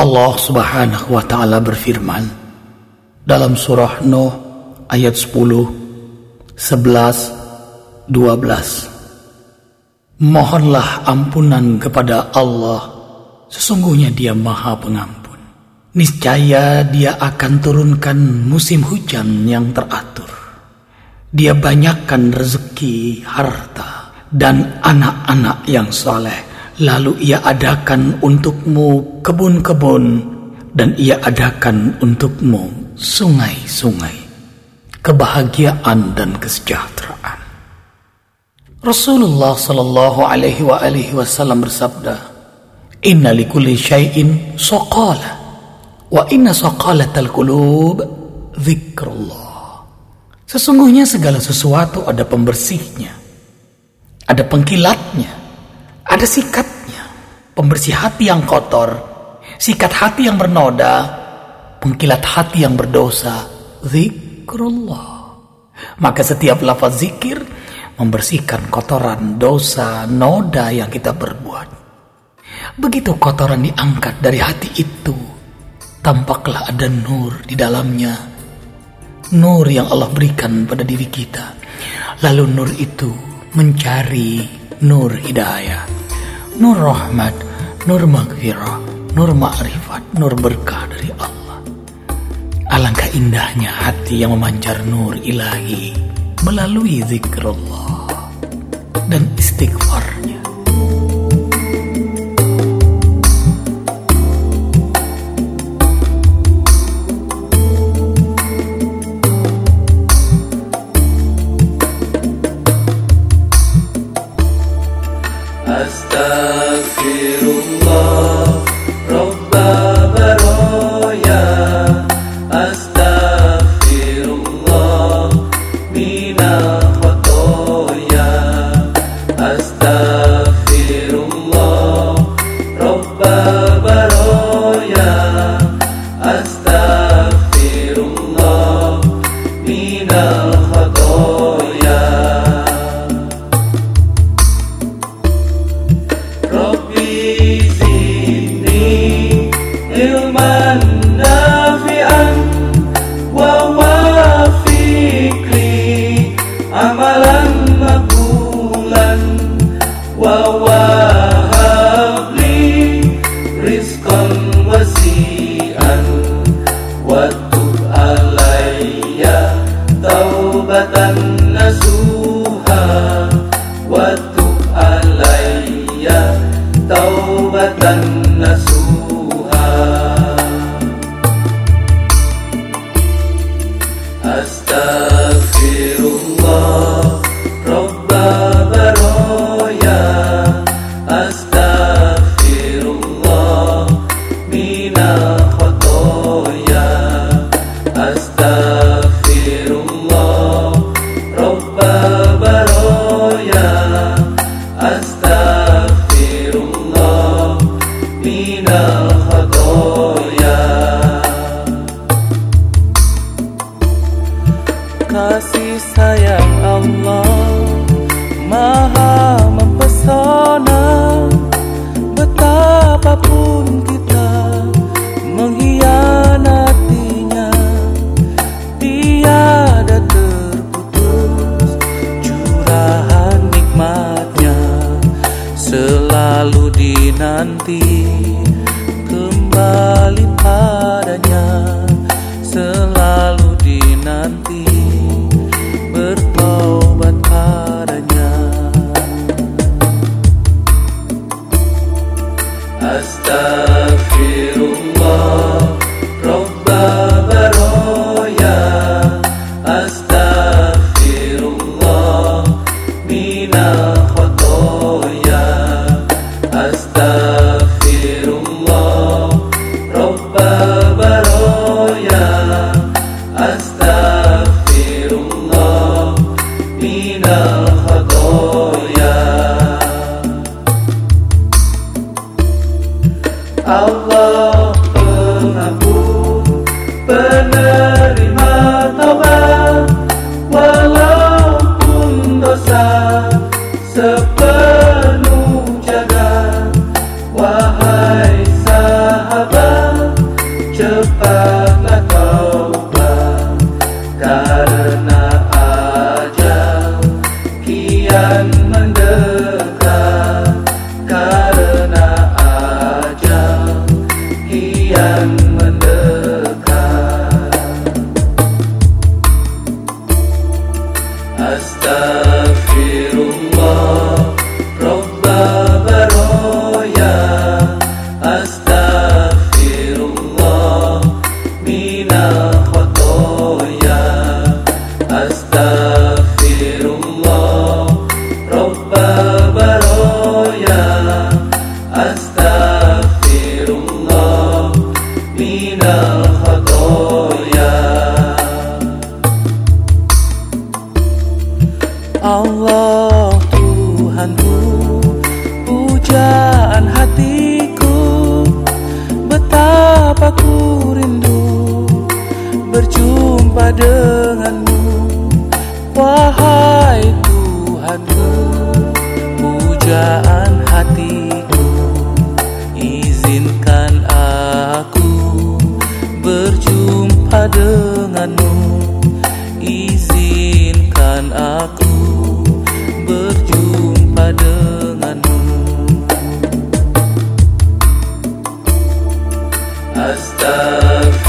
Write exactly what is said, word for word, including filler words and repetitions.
Allah Subhanahu wa ta'ala berfirman dalam surah Nuh ayat sepuluh, sebelas, dua belas. Mohonlah ampunan kepada Allah, sesungguhnya Dia Maha Pengampun. Niscaya Dia akan turunkan musim hujan yang teratur. Dia banyakkan rezeki, harta, dan anak-anak yang saleh. Lalu Ia adakan untukmu kebun-kebun, dan Ia adakan untukmu sungai-sungai, kebahagiaan dan kesejahteraan. Rasulullah sallallahu alaihi wa alihi wasallam bersabda, "Inna likulli syai'in saqala, wa inna saqalatal qulub dzikrullah." Sesungguhnya segala sesuatu ada pembersihnya, ada pengkilatnya, ada sikatnya. Pembersih hati yang kotor, sikat hati yang bernoda, pengkilat hati yang berdosa, zikrullah. Maka setiap lafaz zikir membersihkan kotoran, dosa, noda yang kita berbuat. Begitu kotoran diangkat dari hati itu, tampaklah ada nur di dalamnya. Nur yang Allah berikan pada diri kita. Lalu nur itu mencari nur hidayah, nur rahmat, nur maghfirah, nur ma'rifat, nur berkah dari Allah. Alangkah indahnya hati yang memancar nur ilahi melalui zikrullah dan istighfarnya. Astaghfirullah Rabba baroya, astaghfirullah minal khotoya, astaghfirullah Rabba baroya, astaghfirullah minal khotoya. Rabbi zidni ilman nafi'an wa wafiqli amalan maqbulan wa wahabli rizqan wasi'an wa tub alayya taubatan nasuha wa tub alayya taubatan nasuha. Astaghfirullah Rabba baroya, astaghfirullah minal khotoya, astaghfirullah Rabba baroya, astaghfirullah minal khotoya. Kasih sayang Allah Maha mempesona, betapapun kita mengkhianatinya, tiada terputus curahan nikmatnya, selalu dinanti kembali padanya, selalu dinanti bertaubat padanya. Astaghfirullah Rabba baroya, astaghfirullah minal khotoya, astaghfirullah Rabba baroya, astaghfirullah minal khotoya. Allah pengampun, penerima taubat, walaupun dosa sepenuh jagat. Wahai sahabat, الخطايا. Allah Tuhanku, pujaan hatiku, betapa ku rindu berjumpa denganmu. Wahai Tuhanku, pujaan hatiku, izinkan aku berjumpa denganmu. Izinkan aku berjumpa denganmu. Astaghfirullah